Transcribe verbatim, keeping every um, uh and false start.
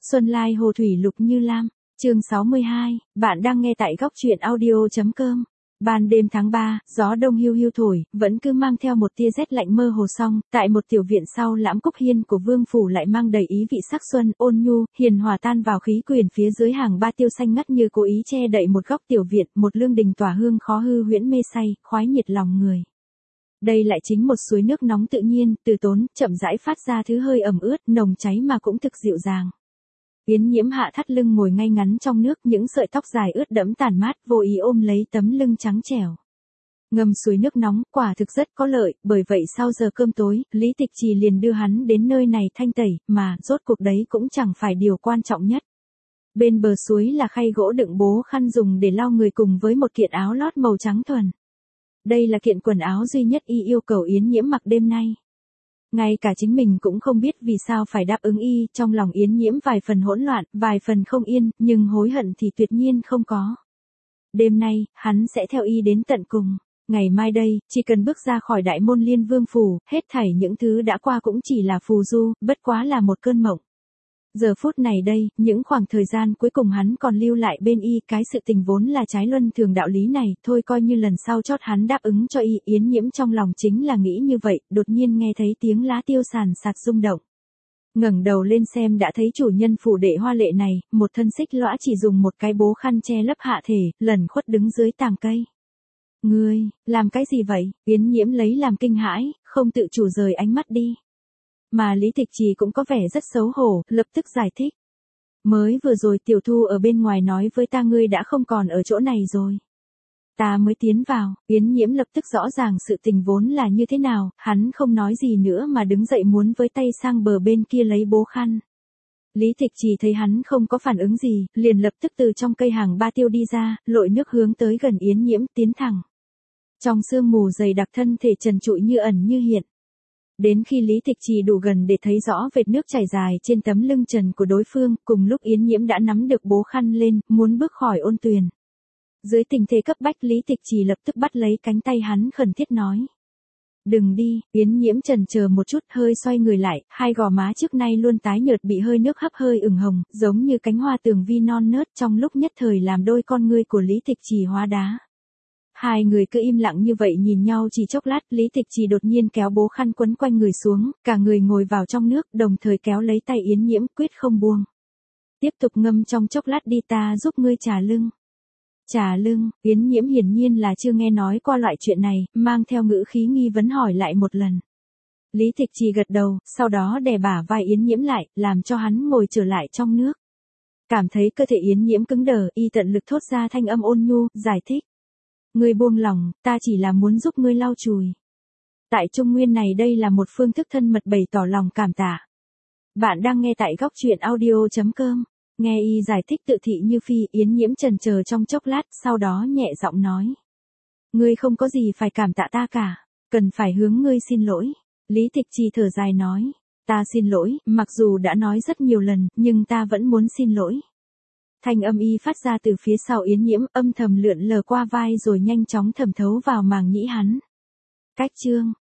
Xuân Lai Hồ Thủy Lục Như Lam, chương sáu mươi hai, bạn đang nghe tại góc truyện audio.com. Ban đêm tháng ba, gió đông hiu hiu thổi, vẫn cứ mang theo một tia rét lạnh mơ hồ song, tại một tiểu viện sau lãm cúc hiên của vương phủ lại mang đầy ý vị sắc xuân, ôn nhu, hiền hòa tan vào khí quyển phía dưới hàng ba tiêu xanh ngắt như cố ý che đậy một góc tiểu viện, một lương đình tỏa hương khó hư huyễn mê say, khoái nhiệt lòng người. Đây lại chính một suối nước nóng tự nhiên, từ tốn, chậm rãi phát ra thứ hơi ẩm ướt, nồng cháy mà cũng thực dịu dàng. Yến Nhiễm hạ thắt lưng ngồi ngay ngắn trong nước, những sợi tóc dài ướt đẫm tàn mát, vô ý ôm lấy tấm lưng trắng trẻo. Ngâm suối nước nóng, quả thực rất có lợi, bởi vậy sau giờ cơm tối, Lý Tịch Trì liền đưa hắn đến nơi này thanh tẩy, mà, rốt cuộc đấy cũng chẳng phải điều quan trọng nhất. Bên bờ suối là khay gỗ đựng bố khăn dùng để lau người cùng với một kiện áo lót màu trắng thuần. Đây là kiện quần áo duy nhất y yêu cầu Yến Nhiễm mặc đêm nay. Ngay cả chính mình cũng không biết vì sao phải đáp ứng y, trong lòng Yến Nhiễm vài phần hỗn loạn, vài phần không yên, nhưng hối hận thì tuyệt nhiên không có. Đêm nay, hắn sẽ theo y đến tận cùng. Ngày mai đây, chỉ cần bước ra khỏi đại môn Liên Vương phủ, hết thảy những thứ đã qua cũng chỉ là phù du, bất quá là một cơn mộng. Giờ phút này đây, những khoảng thời gian cuối cùng hắn còn lưu lại bên y, cái sự tình vốn là trái luân thường đạo lý này, thôi coi như lần sau chót hắn đáp ứng cho y. Yến Nhiễm trong lòng chính là nghĩ như vậy, đột nhiên nghe thấy tiếng lá tiêu sàn sạt rung động. Ngẩng đầu lên xem đã thấy chủ nhân phủ đệ hoa lệ này, một thân xích lõa chỉ dùng một cái bố khăn che lấp hạ thể, lẩn khuất đứng dưới tàng cây. Ngươi, làm cái gì vậy? Yến Nhiễm lấy làm kinh hãi, không tự chủ rời ánh mắt đi. Mà Lý Tịch Trì cũng có vẻ rất xấu hổ, lập tức giải thích. Mới vừa rồi Tiểu Thu ở bên ngoài nói với ta ngươi đã không còn ở chỗ này rồi. Ta mới tiến vào, Yến Nhiễm lập tức rõ ràng sự tình vốn là như thế nào, hắn không nói gì nữa mà đứng dậy muốn với tay sang bờ bên kia lấy bố khăn. Lý Tịch Trì thấy hắn không có phản ứng gì, liền lập tức từ trong cây hàng ba tiêu đi ra, lội nước hướng tới gần Yến Nhiễm tiến thẳng. Trong sương mù dày đặc thân thể trần trụi như ẩn như hiện. Đến khi Lý Tịch Trì đủ gần để thấy rõ vệt nước chảy dài trên tấm lưng trần của đối phương, cùng lúc Yến Nhiễm đã nắm được bố khăn lên, muốn bước khỏi ôn tuyền. Dưới tình thế cấp bách Lý Tịch Trì lập tức bắt lấy cánh tay hắn khẩn thiết nói. Đừng đi, Yến Nhiễm chần chờ một chút hơi xoay người lại, hai gò má trước nay luôn tái nhợt bị hơi nước hấp hơi ửng hồng, giống như cánh hoa tường vi non nớt trong lúc nhất thời làm đôi con ngươi của Lý Tịch Trì hóa đá. Hai người cứ im lặng như vậy nhìn nhau chỉ chốc lát, Lý Tịch Trì đột nhiên kéo bố khăn quấn quanh người xuống, cả người ngồi vào trong nước, đồng thời kéo lấy tay Yến Nhiễm, quyết không buông. Tiếp tục ngâm trong chốc lát đi, ta giúp ngươi trà lưng. Trà lưng, Yến Nhiễm hiển nhiên là chưa nghe nói qua loại chuyện này, mang theo ngữ khí nghi vấn hỏi lại một lần. Lý Tịch Trì gật đầu, sau đó đè bả vai Yến Nhiễm lại, làm cho hắn ngồi trở lại trong nước. Cảm thấy cơ thể Yến Nhiễm cứng đờ, y tận lực thốt ra thanh âm ôn nhu, giải thích. Ngươi buông lòng, ta chỉ là muốn giúp ngươi lau chùi. Tại Trung Nguyên này đây là một phương thức thân mật bày tỏ lòng cảm tạ. Bạn đang nghe tại góc truyện audio.com. Nghe y giải thích tự thị như phi, Yến Nhiễm chần chờ trong chốc lát, sau đó nhẹ giọng nói. Ngươi không có gì phải cảm tạ ta cả, cần phải hướng ngươi xin lỗi. Lý Tịch Trì thở dài nói. Ta xin lỗi, mặc dù đã nói rất nhiều lần, nhưng ta vẫn muốn xin lỗi. Thanh âm y phát ra từ phía sau Yến Nhiễm, âm thầm lượn lờ qua vai rồi nhanh chóng thẩm thấu vào màng nhĩ hắn. Cách chương,